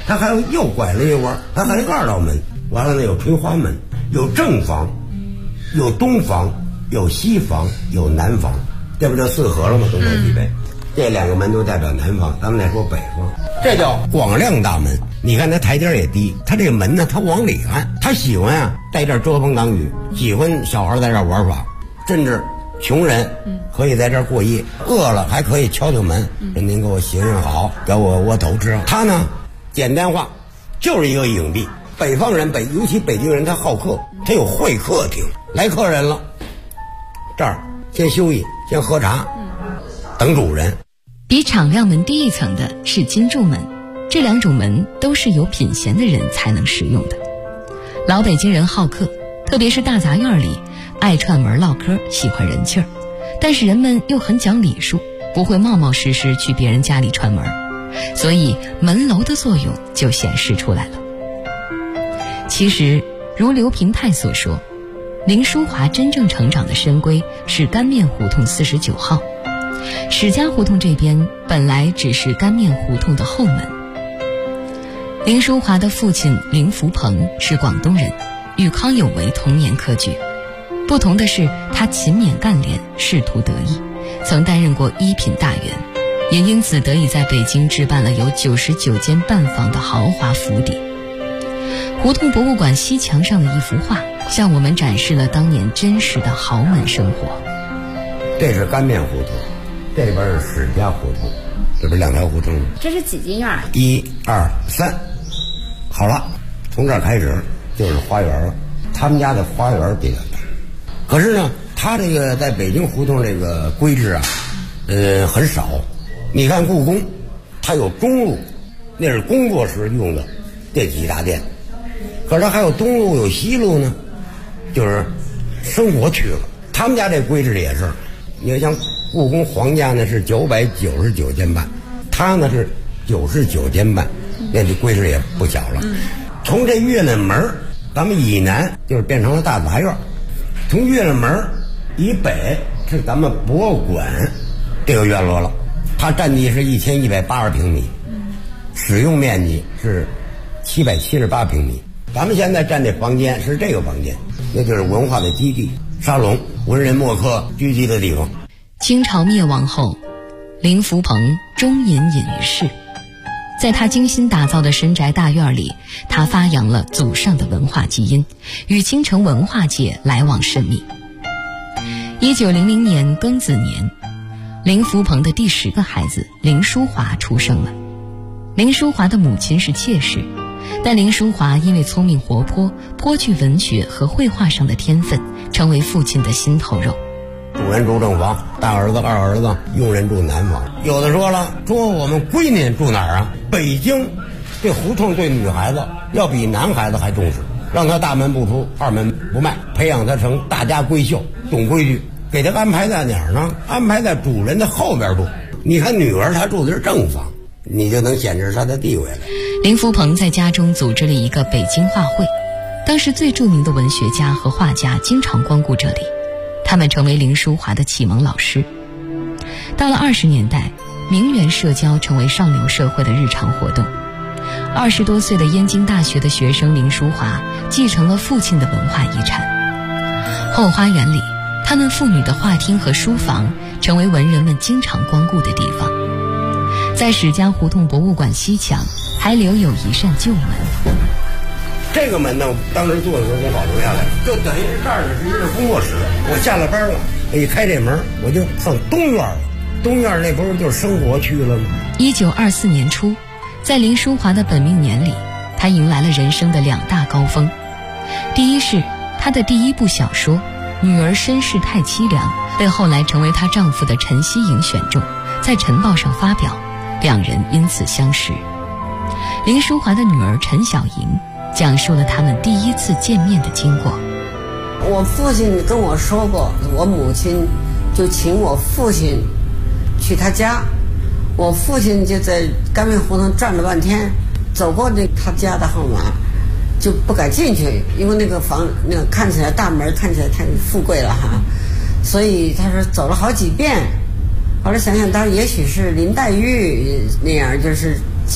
它还有又拐了一弯，它还有一个2道门。完了呢，有垂花门，有正房，有东房，有西房，有南房，这不就4合了吗？东南西北，这2个门都代表南方，咱们再说北方，这叫广亮大门。你看它台阶也低，它这个门呢，它往里看，它喜欢啊在这儿遮风挡雨，喜欢小孩在这儿玩耍，甚至穷人可以在这儿过夜，饿了还可以敲敲门，说您给我行行好，给我窝头吃。他呢，简单化就是一个影壁。北方人尤其北京人，他好客，他有会客厅，来客人了，这儿先休息，先喝茶，等主人。 比敞亮门低一层的是金柱门，这2种门都是有品闲的人才能使用的。老北京人好客，特别是大杂院里爱串门唠嗑，喜欢人气儿，但是人们又很讲礼数，不会冒冒失失去别人家里串门，所以门楼的作用就显示出来了。其实如刘平泰所说，林淑华真正成长的深闺是干面胡同49号，史家胡同这边本来只是干面胡同的后门。林淑华的父亲林福鹏是广东人，与康有为同年科举，不同的是他勤勉干练，仕途得意，曾担任过1品大员，也因此得以在北京置办了有99间半房的豪华府邸。胡同博物馆西墙上的一幅画向我们展示了当年真实的豪门生活。 这是干面胡同，这边是史家胡同，这不是2条胡同吗？ 这是几进院 ？1、2、3，好了，从这儿开始就是花园了。他们家的花园比较大，可是呢，他这个在北京胡同这个规制啊，很少。你看故宫，它有中路，那是工作时用的电器大殿。可是它还有东路有西路呢，就是生活去了。他们家这规制也是，你要像故宫皇家呢是999间半，他呢是99间半，那这规制也不小了。从这月亮门咱们以南就是变成了大杂院，从月亮门以北是咱们博物馆这个院落了，它占地是1180平米，使用面积是778平米。咱们现在占这房间是这个房间，那就是文化的基地，沙龙，文人墨客聚集的地方。 清朝灭亡后，林福鹏终隐于世，在他精心打造的深宅大院里，他发扬了祖上的文化基因，与京城文化界来往甚密。1900年庚子年，林福鹏的第10个孩子林淑华出生了。林淑华的母亲是妾室，但林淑华因为聪明活泼，颇具文学和绘画上的天分，成为父亲的心头肉。 主人住正房，大儿子、二儿子，佣人住南房。有的说了，说我们闺女住哪儿啊？北京这胡同对女孩子要比男孩子还重视，让她大门不出，二门不迈，培养她成大家闺秀，懂规矩。给她安排在哪儿呢？安排在主人的后边住。你看女儿她住的是正房，你就能显示她的地位了。 林福鹏在家中组织了一个北京画会，当时最著名的文学家和画家经常光顾这里，他们成为林淑华的启蒙老师。到了20年代，名媛社交成为上流社会的日常活动。20多岁的燕京大学的学生林淑华继承了父亲的文化遗产。后花园里，他们父女的画厅和书房成为文人们经常光顾的地方。在史家胡同博物馆西墙还留有一扇旧门， 这个门呢，当时做的时候给保留下来，就等于是这儿是一个工作室。我下了班了，一开这门，我就上东院了。东院那不是就是生活区了吗 ？1924年初，在林淑华的本命年里，她迎来了人生的2大高峰。第一是她的第1部小说《女儿身世太凄凉》被后来成为她丈夫的陈希莹选中，在晨报上发表，两人因此相识。林淑华的女儿陈小莹讲述了他们第1次见面的经过。 我父亲跟我说过，我母亲就请我父亲去他家，我父亲就在干面胡同转了半天，走过他家的号码就不敢进去，因为那个房那个看起来大门看起来太富贵了哈，所以他说走了好几遍。后来想想，他也许是林黛玉那样，就是借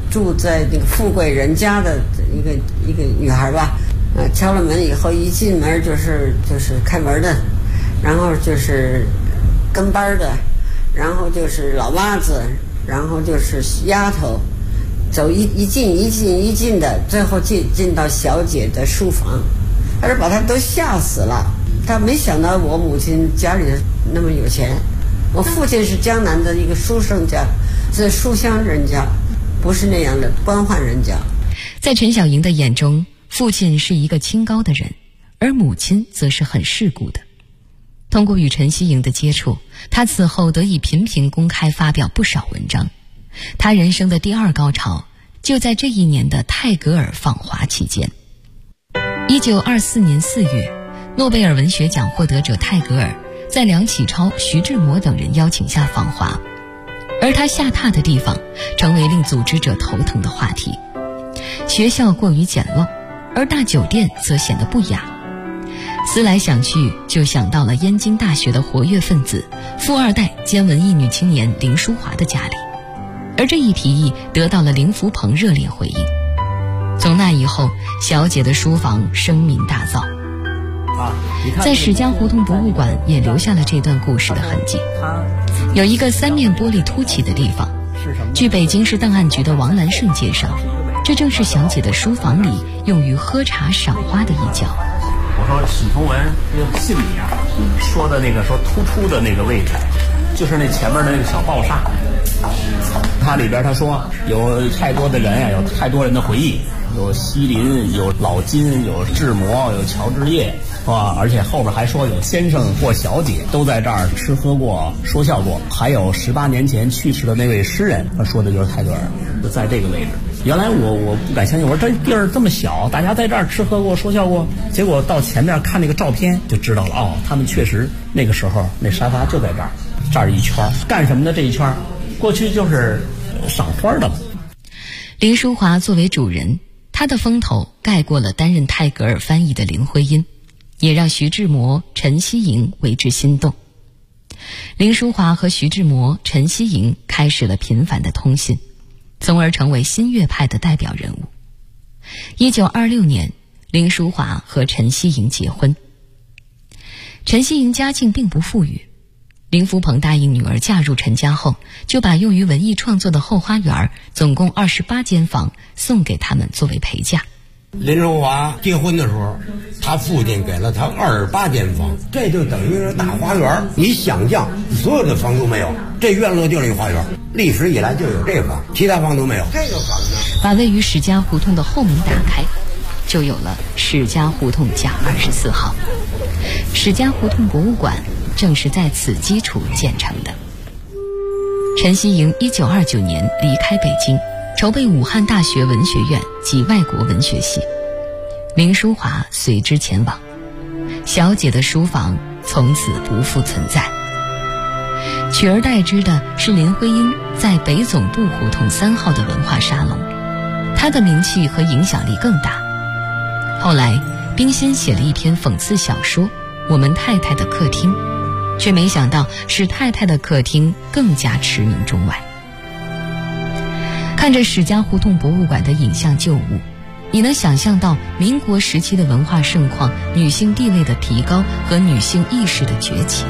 住在那个富贵人家的一个女孩吧，敲了门以后，一进门就是开门的，然后就是跟班的，然后就是老妈子，然后就是丫头，走一进的，最后进到小姐的书房，他是把他都吓死了。他没想到我母亲家里那么有钱，我父亲是江南的一个书生家，是书香人家，不是那样的官宦人家。 在陈小莹的眼中，父亲是一个清高的人，而母亲则是很世故的。通过与陈希莹的接触，他此后得以频频公开发表不少文章。他人生的第二高潮就在这一年的泰戈尔访华期间。1924年4月，诺贝尔文学奖获得者泰戈尔在梁启超、徐志摩等人邀请下访华，而他下榻的地方成为令组织者头疼的话题。学校过于简陋，而大酒店则显得不雅。思来想去，就想到了燕京大学的活跃分子、富二代兼文艺女青年林淑华的家里，而这一提议得到了林福鹏热烈回应。从那以后，小姐的书房声名大噪。在史家胡同博物馆也留下了这段故事的痕迹。有一个3面玻璃凸起的地方，据北京市档案局的王兰胜介绍，这正是小姐的书房里用于喝茶赏花的一角。 我说许崇文那个信里啊，说的那个说突出的那个位置，就是那前面的那个小报厦。它里边他说有太多的人啊，有太多人的回忆，有西林，有老金，有志摩，有乔治业，而且后边还说有先生或小姐都在这儿吃喝过、说笑过，还有18年前去世的那位诗人，他说的就是泰戈尔，就在这个位置。原来我不敢相信，我说这地儿这么小，大家在这儿吃喝过、说笑过，结果到前面看那个照片就知道了，他们确实那个时候那沙发就在这儿，这儿一圈，干什么的这一圈？过去就是赏花的。 林淑华作为主人，她的风头盖过了担任泰戈尔翻译的林徽因，也让徐志摩、陈希莹为之心动。林淑华和徐志摩、陈希莹开始了频繁的通信，从而成为新月派的代表人物。1926年，林淑华和陈希莹结婚。陈希莹家境并不富裕，林福鹏答应女儿嫁入陈家后，就把用于文艺创作的后花园总共28间房送给他们作为陪嫁。 林淑华结婚的时候，他父亲给了他28间房，这就等于是大花园。你想象，所有的房都没有，这院落就是一花园，历史以来就有这房，其他房都没有。这个房呢， 把位于史家胡同的后门打开，就有了史家胡同甲24号。史家胡同博物馆正是在此基础建成的。陈希莹1929年离开北京，筹备武汉大学文学院及外国文学系，林淑华随之前往，小姐的书房从此不复存在。取而代之的是林徽因在北总部胡同3号的文化沙龙，她的名气和影响力更大。后来冰心写了一篇讽刺小说《我们太太的客厅》，却没想到使太太的客厅更加驰名中外。看着史家胡同博物馆的影像旧物，你能想象到民国时期的文化盛况、女性地位的提高和女性意识的崛起。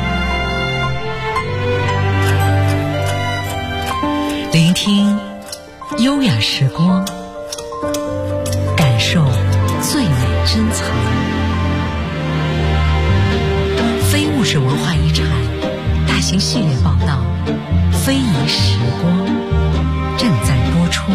聆听优雅时光，感受最美珍藏。非物质文化遗产大型系列报道《非遗时光》正在播出。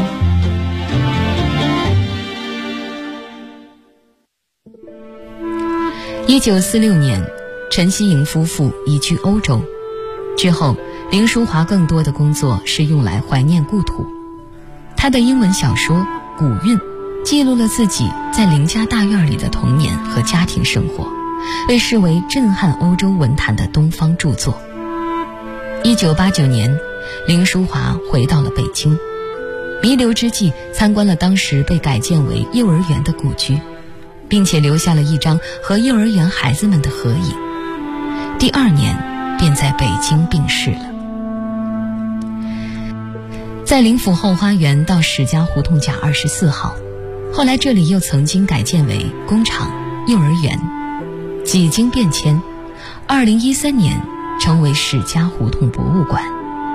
1946年，陈希莹夫妇移居欧洲，之后林淑华更多的工作是用来怀念故土。她的英文小说《古韵》记录了自己在林家大院里的童年和家庭生活，被视为震撼欧洲文坛的东方著作。1989年，林淑华回到了北京，弥留之际参观了当时被改建为幼儿园的故居，并且留下了一张和幼儿园孩子们的合影。第2年便在北京病逝了。 在灵府后花园到史家胡同甲24号，后来这里又曾经改建为工厂、幼儿园，几经变迁，2013年成为史家胡同博物馆。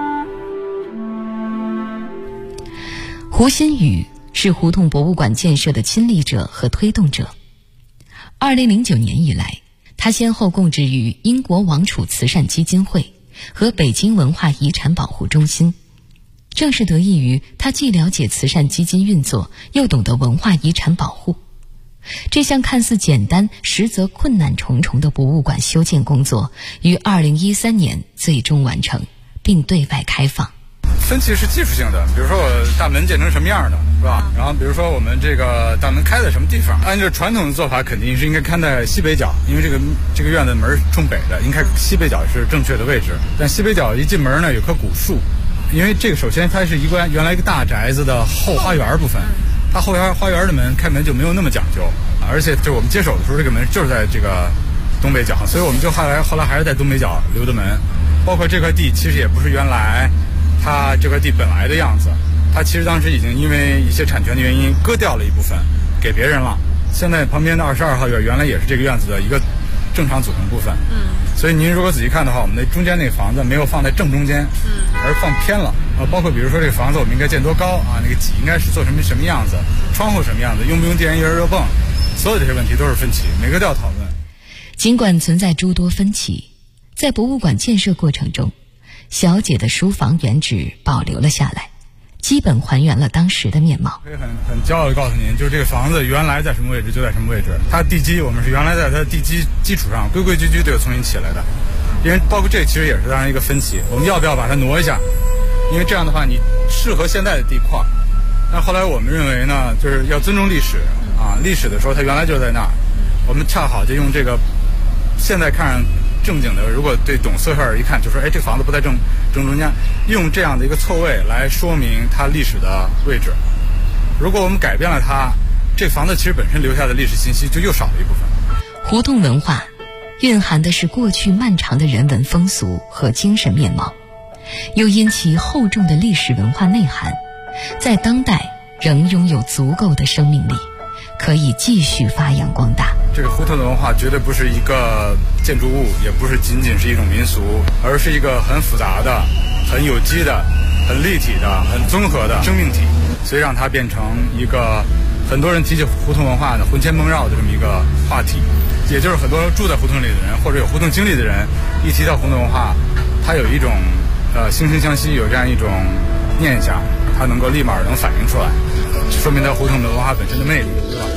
胡新宇是胡同博物馆建设的亲历者和推动者。2009年以来，他先后供职于英国王储慈善基金会和北京文化遗产保护中心。正是得益于他既了解慈善基金运作，又懂得文化遗产保护，这项看似简单实则困难重重的博物馆修建工作于2013年最终完成，并对外开放。 分歧是技术性的，比如说我大门建成什么样的，是吧？然后比如说我们这个大门开在什么地方，按照传统的做法肯定是应该开在西北角，因为这个院子门冲北的，应该西北角是正确的位置。但西北角一进门呢，有棵古树，因为这个首先它是原来一个大宅子的后花园部分，它后花园的门开门就没有那么讲究，而且就我们接手的时候，这个门就是在这个东北角，所以我们就后来还是在东北角留的门。包括这块地其实也不是原来它这块地本来的样子，它其实当时已经因为一些产权的原因割掉了一部分给别人了。现在旁边的22号院原来也是这个院子的一个正常组成部分，所以您如果仔细看的话，我们那中间那个房子没有放在正中间，而放偏了。包括比如说这个房子我们应该建多高啊，那个脊应该是做什么样子，窗户什么样子，用不用电源热泵，所有这些问题都是分歧，每个都要讨论。 尽管存在诸多分歧，在博物馆建设过程中，小姐的书房原址保留了下来，基本还原了当时的面貌。 可以很骄傲地告诉您，就是这个房子原来在什么位置就在什么位置，它地基我们是原来在它的地基基础上规规矩矩地重新起来的。因为包括这其实也是当然一个分歧，我们要不要把它挪一下，因为这样的话你适合现在的地块。但后来我们认为呢，就是要尊重历史啊，历史的时候它原来就在那儿，我们恰好就用这个现在看上正经的，如果对懂色儿一看就说，哎，这房子不在正中间，用这样的一个错位来说明它历史的位置。如果我们改变了它，这房子其实本身留下的历史信息就又少了一部分。 胡同文化蕴含的是过去漫长的人文风俗和精神面貌，又因其厚重的历史文化内涵，在当代仍拥有足够的生命力，可以继续发扬光大。 这个胡同的文化绝对不是一个建筑物，也不是仅仅是一种民俗，而是一个很复杂的、很有机的、很立体的、很综合的生命体，所以让它变成一个很多人提起胡同文化呢魂牵梦绕的这么一个话题。也就是很多住在胡同里的人或者有胡同经历的人，一提到胡同文化，他有一种惺惺相惜，有这样一种念想，他能够立马能反映出来，说明它胡同的文化本身的魅力，对吧？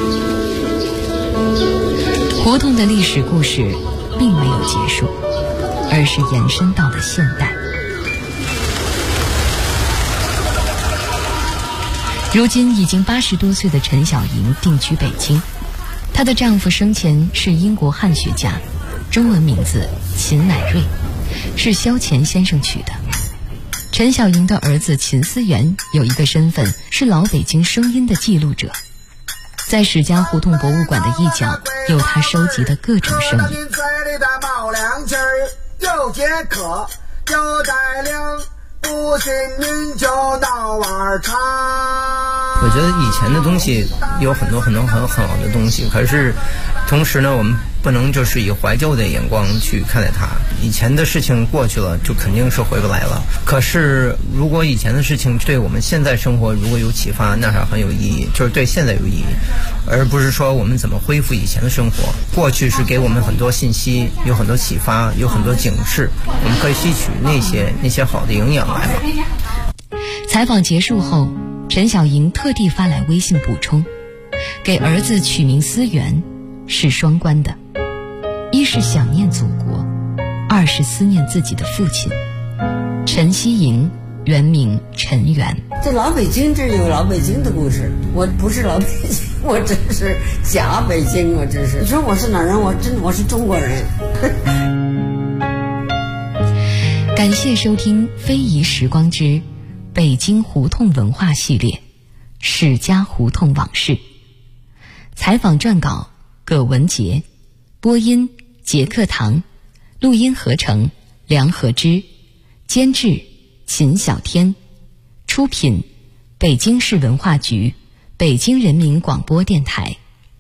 胡同的历史故事并没有结束，而是延伸到了现代。如今已经80多岁的陈小莹定居北京，她的丈夫生前是英国汉学家，中文名字秦乃瑞，是萧乾先生取的。陈小莹的儿子秦思源有一个身份是老北京声音的记录者，在史家胡同博物馆的一角有他收集的各种声音。 我觉得以前的东西有很多很好的东西，可是同时呢，我们不能就是以怀旧的眼光去看待它。以前的事情过去了，就肯定是回不来了。可是如果以前的事情对我们现在生活如果有启发，那是很有意义，就是对现在有意义，而不是说我们怎么恢复以前的生活。过去是给我们很多信息，有很多启发，有很多警示，我们可以吸取那些好的营养来嘛。 采访结束后，陈小莹特地发来微信补充，给儿子取名思源是双关的，一是想念祖国，二是思念自己的父亲陈希莹，原名陈元。 这老北京这有老北京的故事，我不是老北京，我真是假北京，我真是。你说我是哪人？我是中国人。 感谢收听非遗时光之北京胡同文化系列史家胡同往事。采访撰稿葛文杰，播音杰克堂，录音合成梁和之，监制秦小天， 出品北京市文化局、北京人民广播电台。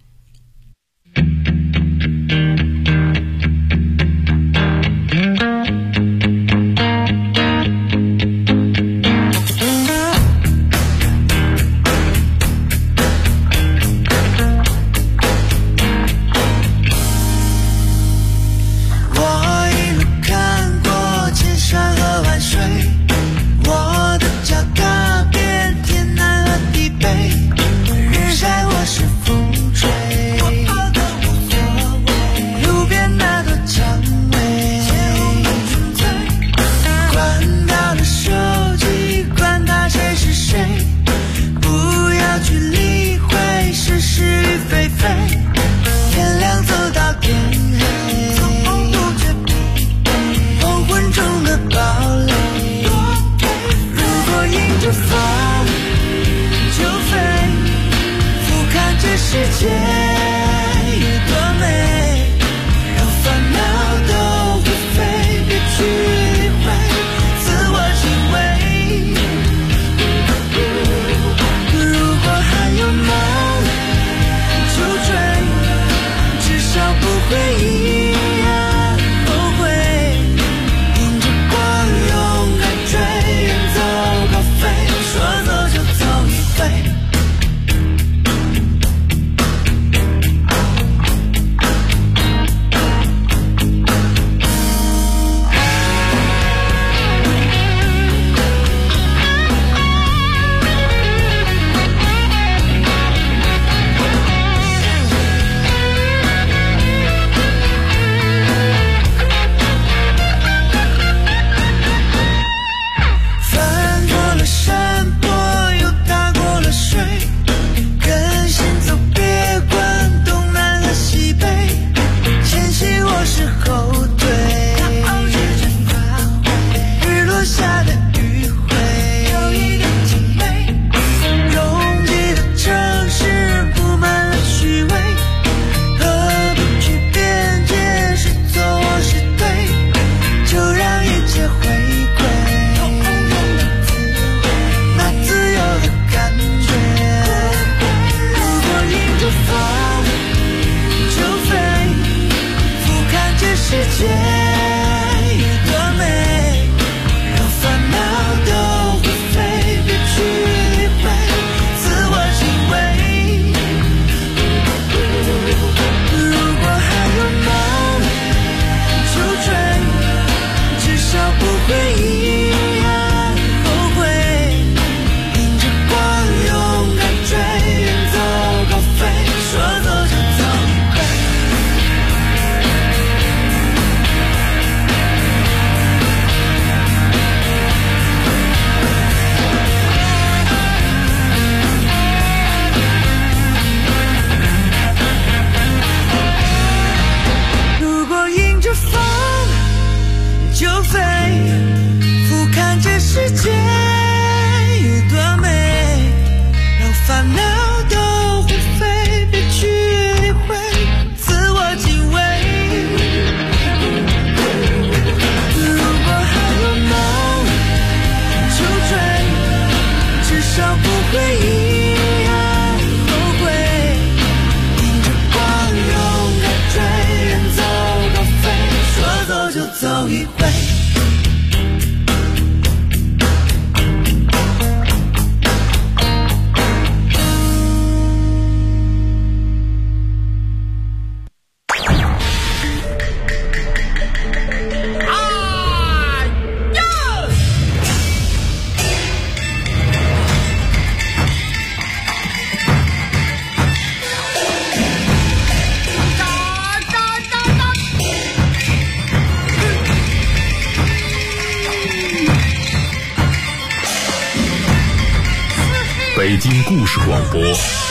北京故事广播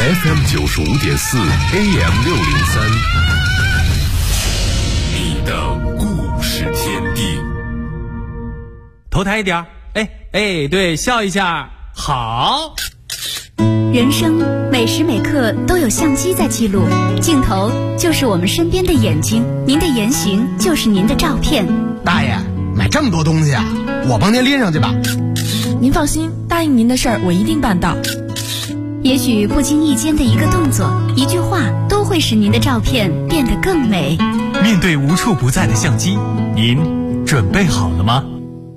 FM95.4 AM603，你的故事天地。 头抬一点，哎，对，笑一下，好。 人生每时每刻都有相机在记录，镜头就是我们身边的眼睛，您的言行就是您的照片。 大爷，买这么多东西啊，我帮您拎上去吧。 您放心，大爷答应您的事儿我一定办到。 也许不经意间的一个动作、一句话，都会使您的照片变得更美。 面对无处不在的相机，您准备好了吗？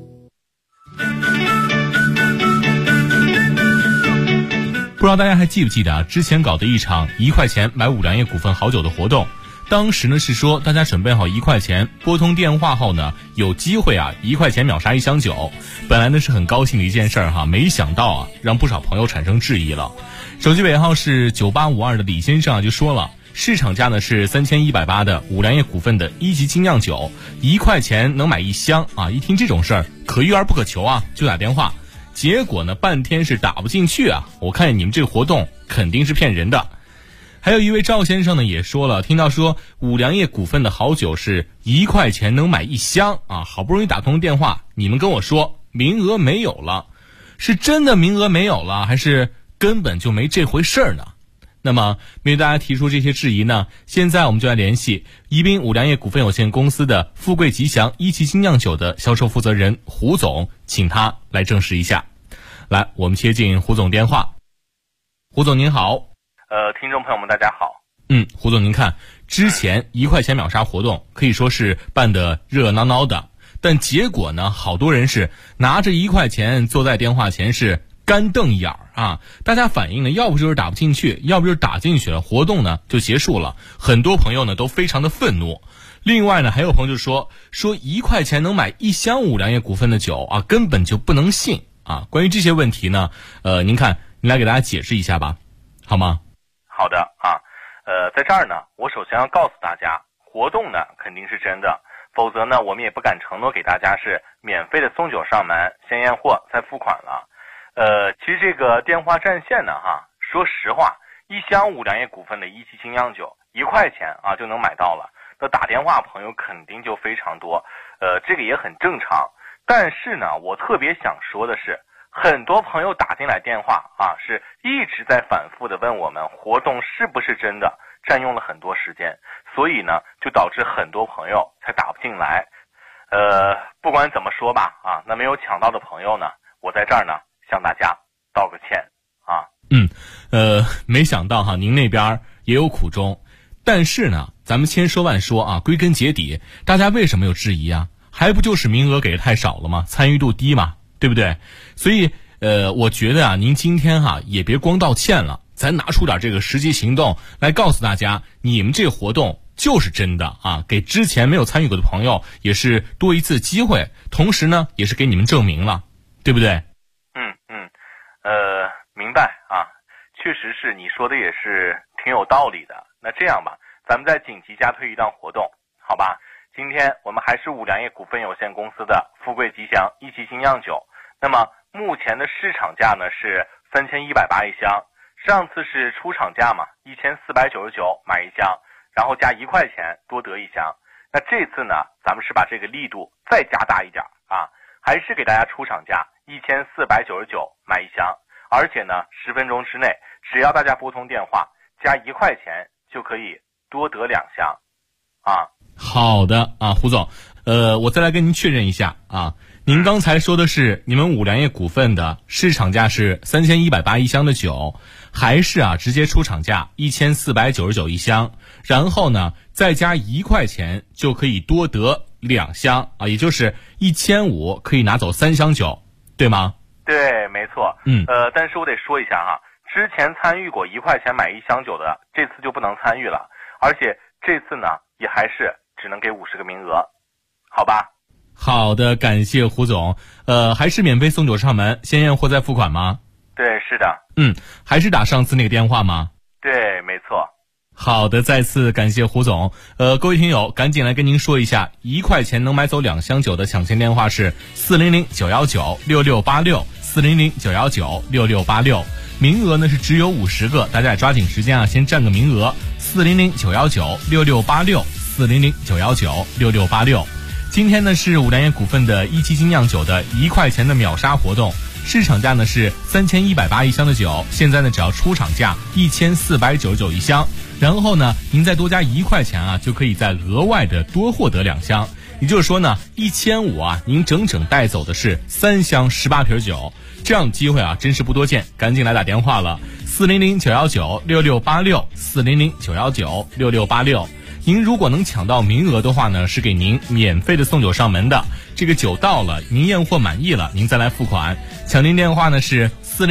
不知道大家还记不记得啊？之前搞的一场1块钱买五粮液股份好酒的活动，当时呢是说大家准备好1块钱，拨通电话后呢，有机会啊1块钱秒杀1箱酒。本来呢是很高兴的一件事儿哈，没想到啊让不少朋友产生质疑了。手机尾号是9852的李先生啊就说了，市场价呢是3180的五粮液股份的1级精酿酒，1块钱能买1箱啊！一听这种事儿，可遇而不可求啊，就打电话。结果呢，半天是打不进去啊！我看你们这个活动肯定是骗人的。还有一位赵先生呢也说了，听到说五粮液股份的好酒是1块钱能买1箱啊，好不容易打通电话，你们跟我说名额没有了，是真的名额没有了，还是根本就没这回事儿呢？那么面对大家提出这些质疑呢，现在我们就来联系宜宾五粮液股份有限公司的富贵吉祥1级精酿酒的销售负责人胡总，请他来证实一下。来，我们接进胡总电话。胡总您好。 听众朋友们大家好。 胡总您看，之前1块钱秒杀活动可以说是办得热闹闹的，但结果呢，好多人是拿着1块钱坐在电话前是干瞪眼儿啊！大家反映呢，要不就是打不进去，要不就是打进去了，活动呢就结束了。很多朋友呢都非常的愤怒。另外呢，还有朋友就说1块钱能买1箱五粮液股份的酒啊，根本就不能信啊！关于这些问题呢，您来给大家解释一下吧，好吗？ 好的啊，在这儿呢，我首先要告诉大家，活动呢肯定是真的，否则呢，我们也不敢承诺给大家是免费的送酒上门，先验货再付款了。其实这个电话占线呢说实话，1箱五粮液股份的1级精酿酒1块钱啊就能买到了，那打电话朋友肯定就非常多，这个也很正常。但是呢，我特别想说的是，很多朋友打进来电话啊，是一直在反复的问我们活动是不是真的，占用了很多时间，所以呢，就导致很多朋友才打不进来。不管怎么说吧啊，那没有抢到的朋友呢，我在这儿呢向大家道个歉啊。 没想到哈，您那边也有苦衷，但是呢，咱们千说万说啊，归根结底，大家为什么有质疑啊？还不就是名额给的太少了吗？参与度低嘛，对不对？所以我觉得啊，您今天也别光道歉了，咱拿出点这个实际行动来告诉大家，你们这个活动就是真的啊，给之前没有参与过的朋友也是多一次机会，同时呢，也是给你们证明了，对不对？ 明白啊，确实是你说的也是挺有道理的。那这样吧，咱们再紧急加推一档活动，好吧？今天我们还是五粮液股份有限公司的富贵吉祥1级精酿酒，那么目前的市场价呢是3180一箱，上次是出厂价嘛，1499买1箱，然后加1块钱多得1箱。那这次呢，咱们是把这个力度再加大一点啊，还是给大家出厂价1499买1箱，而且呢10分钟之内，只要大家拨通电话加1块钱就可以多得2箱啊。 好的啊，胡总，我再来跟您确认一下啊，您刚才说的是你们五粮液股份的市场价是3180一箱的酒，还是直接出厂价1499一箱，然后呢再加1块钱就可以多得2箱啊，也就是1500可以拿走3箱酒，对吗？ 对，没错。但是我得说一下哈，之前参与过1块钱买1箱酒的，这次就不能参与了，而且这次呢也还是只能给50个名额，好吧？ 好的，感谢胡总。还是免费送酒上门，先验货再付款吗？ 对，是的。 还是打上次那个电话吗？ 对，没错。 好的，再次感谢胡总。各位听友，赶紧来跟您说一下，1块钱能买走2箱酒的抢先电话是400-919-6686，400-919-6686。名额呢是只有50个，大家也抓紧时间先占个名额。400-919-6686，400-919-6686。今天呢是五粮液股份的1级精酿酒的1块钱的秒杀活动，市场价呢是3180一箱的酒，现在呢只要出厂价1499一箱，然后呢您再多加1块钱就可以再额外的多获得2箱， 也就是说呢，1500啊，您整整带走的是3箱18瓶酒，这样的机会啊，真是不多见，赶紧来打电话了，400-919-6686，400-919-6686。您如果能抢到名额的话呢，是给您免费的送酒上门的。这个酒到了，您验货满意了，您再来付款。抢您电话呢是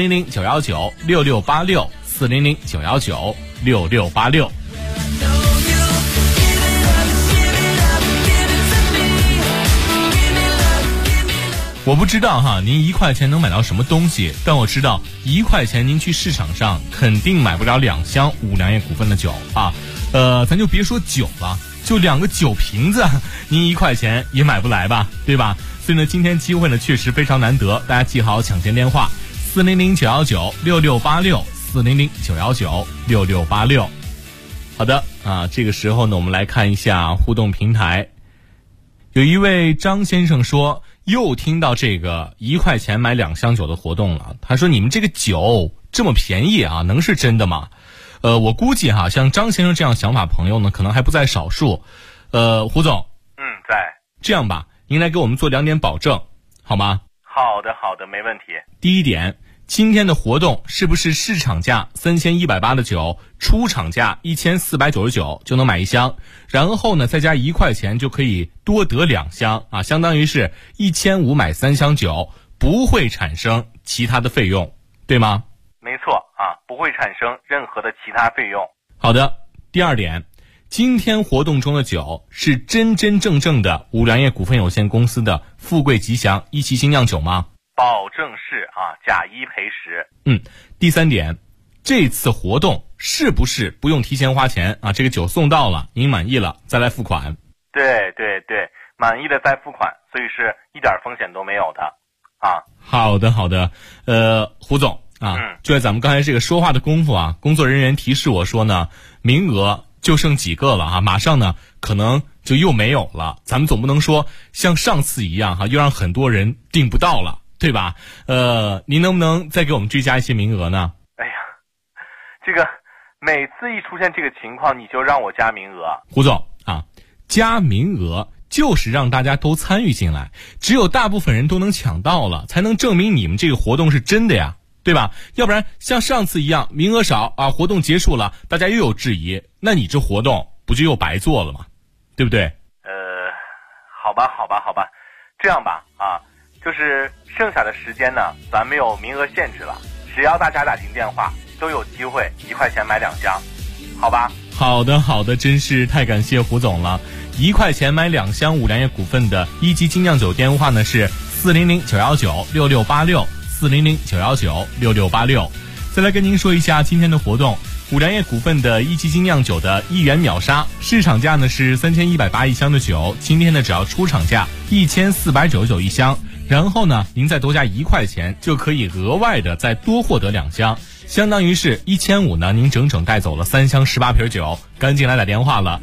400-919-6686，400-919-6686。我不知道哈，您1块钱能买到什么东西，但我知道1块钱您去市场上肯定买不了2箱五粮液股份的酒啊。咱就别说酒了，就2个酒瓶子，您1块钱也买不来吧，对吧？所以呢，今天机会呢确实非常难得，大家记好抢先电话：400-919-6686，400-919-6686。好的啊，这个时候呢，我们来看一下互动平台。有一位张先生说，又听到这个1块钱买2箱酒的活动了。他说，你们这个酒这么便宜啊，能是真的吗？我估计哈，像张先生这样想法朋友呢，可能还不在少数。胡总， 在。 这样吧，您来给我们做2点保证，好吗？ 好的，没问题。 第一点，今天的活动是不是市场价3180的酒，出厂价1499就能买1箱，然后呢再加1块钱就可以多得2箱啊，相当于是1500买3箱酒，不会产生其他的费用，对吗？ 没错啊，不会产生任何的其他费用。 好的，第二点，今天活动中的酒是真真正正的五粮液股份有限公司的富贵吉祥一期精酿酒吗？ 保证是啊，假一赔十。 第三点，这次活动是不是不用提前花钱啊？这个酒送到了，您满意了再来付款。 对，满意的再付款，所以是一点风险都没有的啊。 好的，胡总啊，就在咱们刚才这个说话的功夫啊，工作人员提示我说呢，名额就剩几个了啊，马上呢可能就又没有了。咱们总不能说像上次一样哈，又让很多人订不到了，对吧？您能不能再给我们追加一些名额呢？ 哎呀，这个每次一出现这个情况，你就让我加名额。 胡总啊，加名额就是让大家都参与进来，只有大部分人都能抢到了，才能证明你们这个活动是真的呀，对吧？要不然像上次一样名额少啊，活动结束了大家又有质疑，那你这活动不就又白做了吗？对不对？ 好吧，这样吧啊，就是剩下的时间呢，咱没有名额限制了，只要大家打进电话都有机会1块钱买2箱，好吧？ 好的，真是太感谢胡总了。1块钱买2箱五粮液股份的一级精酿酒电话呢是400-919-6686，400-919-6686。再来跟您说一下今天的活动，五粮液股份的一级精酿酒的1元秒杀，市场价呢是31801箱的酒，今天呢只要出厂价14991箱，然后呢您再多加1块钱就可以额外的再多获得2箱，相当于是1500呢，您整整带走了3箱18瓶酒，赶紧来打电话了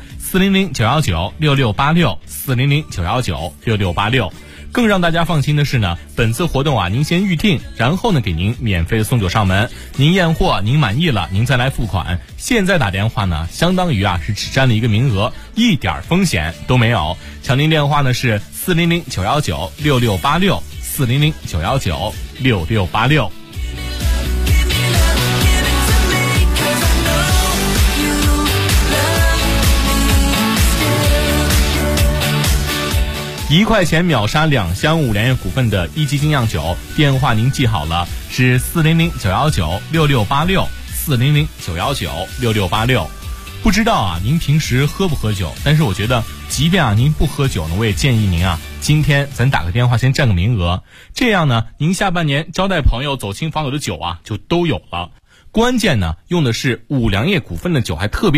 ，400-919-6686，400-919-6686。更让大家放心的是呢，本次活动啊，您先预定，然后呢给您免费的送酒上门，您验货您满意了，您再来付款。现在打电话呢，相当于啊是只占了1个名额，一点风险都没有。抢您电话呢是400-919-6686，400-919-6686。1块钱秒杀2箱五粮液股份的一级精酿酒，电话您记好了，是400-919-6686，400-919-6686。不知道啊，您平时喝不喝酒？但是我觉得，即便啊您不喝酒呢，我也建议您啊，今天咱打个电话先占个名额，这样呢，您下半年招待朋友、走亲访友的酒啊，就都有了。关键呢，用的是五粮液股份的酒，还特别